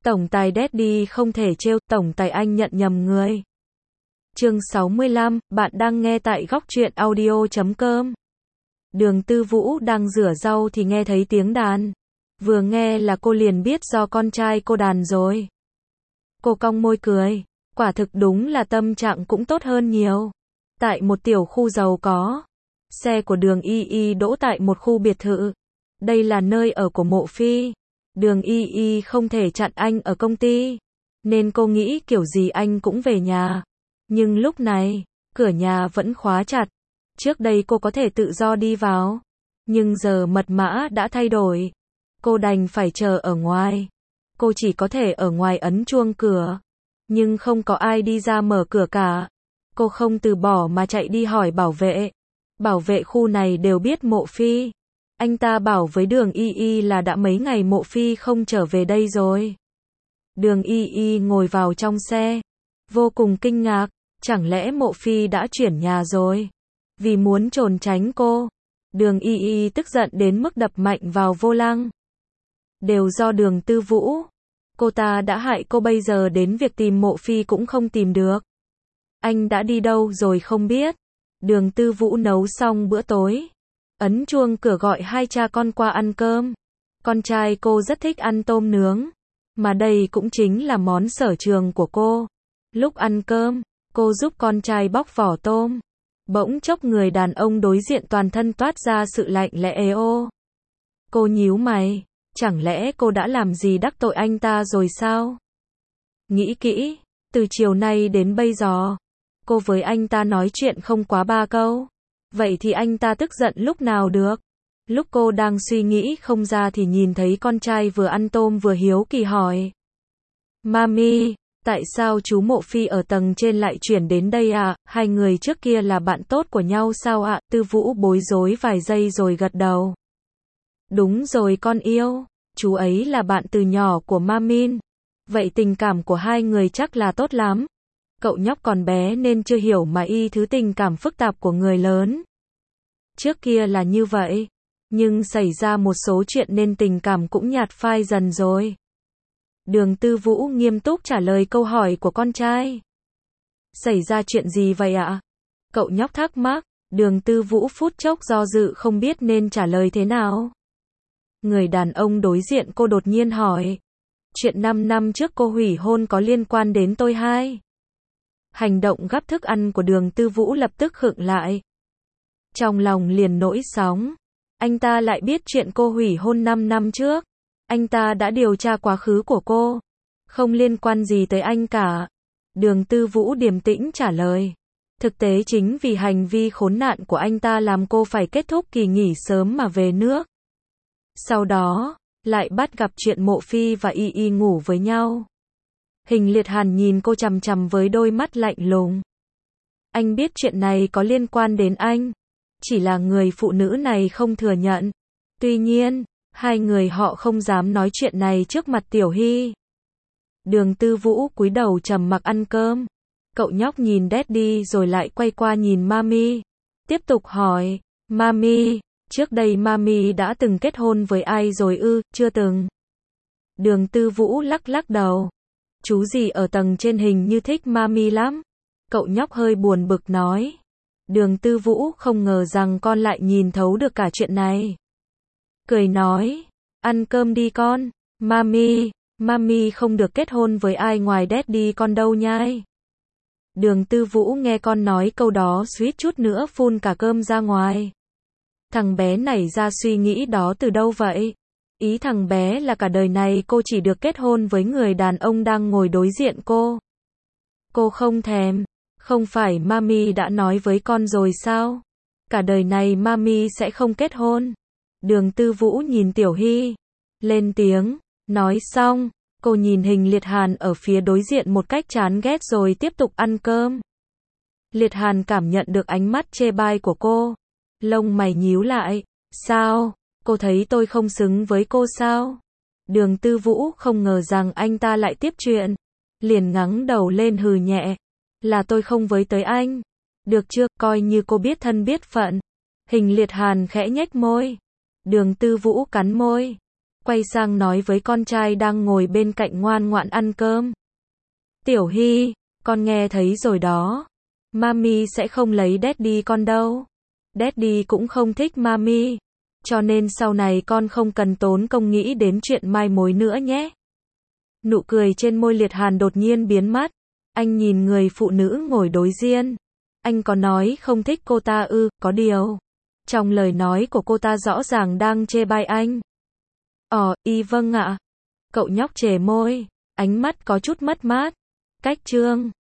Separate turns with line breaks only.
Tổng tài Daddy không thể trêu, tổng tài anh nhận nhầm người. Chương 65, bạn đang nghe tại góc truyện audio.com. Đường Tư Vũ đang rửa rau thì nghe thấy tiếng đàn. Vừa nghe là cô liền biết do con trai cô đàn rồi. Cô cong môi cười, quả thực đúng là tâm trạng cũng tốt hơn nhiều. Tại một tiểu khu giàu có, xe của Đường Y Y đỗ tại một khu biệt thự. Đây là nơi ở của Mộ Phi. Đường Y Y không thể chặn anh ở công ty, nên cô nghĩ kiểu gì anh cũng về nhà. Nhưng lúc này, cửa nhà vẫn khóa chặt. Trước đây cô có thể tự do đi vào, nhưng giờ mật mã đã thay đổi. Cô đành phải chờ ở ngoài. Cô chỉ có thể ở ngoài ấn chuông cửa, nhưng không có ai đi ra mở cửa cả. Cô không từ bỏ mà chạy đi hỏi bảo vệ. Bảo vệ khu này đều biết Mộ Phi. Anh ta bảo với Đường Y Y là đã mấy ngày Mộ Phi không trở về đây rồi. Đường Y Y ngồi vào trong xe, vô cùng kinh ngạc, chẳng lẽ Mộ Phi đã chuyển nhà rồi? Vì muốn trốn tránh cô, Đường Y Y tức giận đến mức đập mạnh vào vô lăng. Đều do Đường Tư Vũ. Cô ta đã hại cô, bây giờ đến việc tìm Mộ Phi cũng không tìm được. Anh đã đi đâu rồi không biết. Đường Tư Vũ nấu xong bữa tối, ấn chuông cửa gọi hai cha con qua ăn cơm. Con trai cô rất thích ăn tôm nướng, mà đây cũng chính là món sở trường của cô. Lúc ăn cơm, cô giúp con trai bóc vỏ tôm. Bỗng chốc người đàn ông đối diện toàn thân toát ra sự lạnh lẽo. Cô nhíu mày, chẳng lẽ cô đã làm gì đắc tội anh ta rồi sao? Nghĩ kỹ, từ chiều nay đến bây giờ, cô với anh ta nói chuyện không quá 3 câu. Vậy thì anh ta tức giận lúc nào được? Lúc cô đang suy nghĩ không ra thì nhìn thấy con trai vừa ăn tôm vừa hiếu kỳ hỏi. Mami, tại sao chú Mộ Phi ở tầng trên lại chuyển đến đây ạ? Hai người trước kia là bạn tốt của nhau sao ạ? Tư Vũ bối rối vài giây rồi gật đầu. Đúng rồi con yêu, chú ấy là bạn từ nhỏ của Mamin. Vậy tình cảm của hai người chắc là tốt lắm. Cậu nhóc còn bé nên chưa hiểu mà y thứ tình cảm phức tạp của người lớn. Trước kia là như vậy, nhưng xảy ra một số chuyện nên tình cảm cũng nhạt phai dần rồi. Đường Tư Vũ nghiêm túc trả lời câu hỏi của con trai. Xảy ra chuyện gì vậy ạ? Cậu nhóc thắc mắc. Đường Tư Vũ phút chốc do dự không biết nên trả lời thế nào. Người đàn ông đối diện cô đột nhiên hỏi. Chuyện 5 năm trước cô hủy hôn có liên quan đến tôi hay? Hành động gắp thức ăn của Đường Tư Vũ lập tức khựng lại. Trong lòng liền nổi sóng. Anh ta lại biết chuyện cô hủy hôn 5 năm trước. Anh ta đã điều tra quá khứ của cô. Không liên quan gì tới anh cả. Đường Tư Vũ điềm tĩnh trả lời. Thực tế chính vì hành vi khốn nạn của anh ta làm cô phải kết thúc kỳ nghỉ sớm mà về nước. Sau đó, lại bắt gặp chuyện Mộ Phi và Y Y ngủ với nhau. Hình Liệt Hàn nhìn cô chằm chằm với đôi mắt lạnh lùng. Anh biết chuyện này có liên quan đến anh. Chỉ là người phụ nữ này không thừa nhận. Tuy nhiên, hai người họ không dám nói chuyện này trước mặt Tiểu Hy. Đường Tư Vũ cúi đầu trầm mặc ăn cơm. Cậu nhóc nhìn Daddy rồi lại quay qua nhìn Mami. Tiếp tục hỏi, Mami, trước đây Mami đã từng kết hôn với ai rồi ư? Chưa từng. Đường Tư Vũ lắc lắc đầu. Chú gì ở tầng trên hình như thích Mami lắm. Cậu nhóc hơi buồn bực nói. Đường Tư Vũ không ngờ rằng con lại nhìn thấu được cả chuyện này. Cười nói, ăn cơm đi con. Mami không được kết hôn với ai ngoài Daddy con đâu nhai. Đường Tư Vũ nghe con nói câu đó suýt chút nữa phun cả cơm ra ngoài. Thằng bé nảy ra suy nghĩ đó từ đâu vậy? Ý thằng bé là cả đời này cô chỉ được kết hôn với người đàn ông đang ngồi đối diện cô. Cô không thèm. Không phải Mami đã nói với con rồi sao? Cả đời này Mami sẽ không kết hôn. Đường Tư Vũ nhìn Tiểu Hy. Lên tiếng. Nói xong, cô nhìn Hình Liệt Hàn ở phía đối diện một cách chán ghét rồi tiếp tục ăn cơm. Liệt Hàn cảm nhận được ánh mắt chê bai của cô. Lông mày nhíu lại. Sao? Cô thấy tôi không xứng với cô sao? Đường Tư Vũ không ngờ rằng anh ta lại tiếp chuyện. Liền ngẩng đầu lên hừ nhẹ. Là tôi không với tới anh. Được chưa, coi như cô biết thân biết phận. Hình Liệt Hàn khẽ nhếch môi. Đường Tư Vũ cắn môi. quay sang nói với con trai đang ngồi bên cạnh ngoan ngoãn ăn cơm. Tiểu Hy, con nghe thấy rồi đó. Mami sẽ không lấy Daddy con đâu. Daddy cũng không thích Mami. Cho nên sau này con không cần tốn công nghĩ đến chuyện mai mối nữa nhé. Nụ cười trên môi Liệt Hàn đột nhiên biến mất. Anh nhìn người phụ nữ ngồi đối diện. Anh có nói không thích cô ta ư? Có điều, trong lời nói của cô ta rõ ràng đang chê bai anh. Vâng ạ. Cậu nhóc chề môi, ánh mắt có chút mất mát. Cách trương.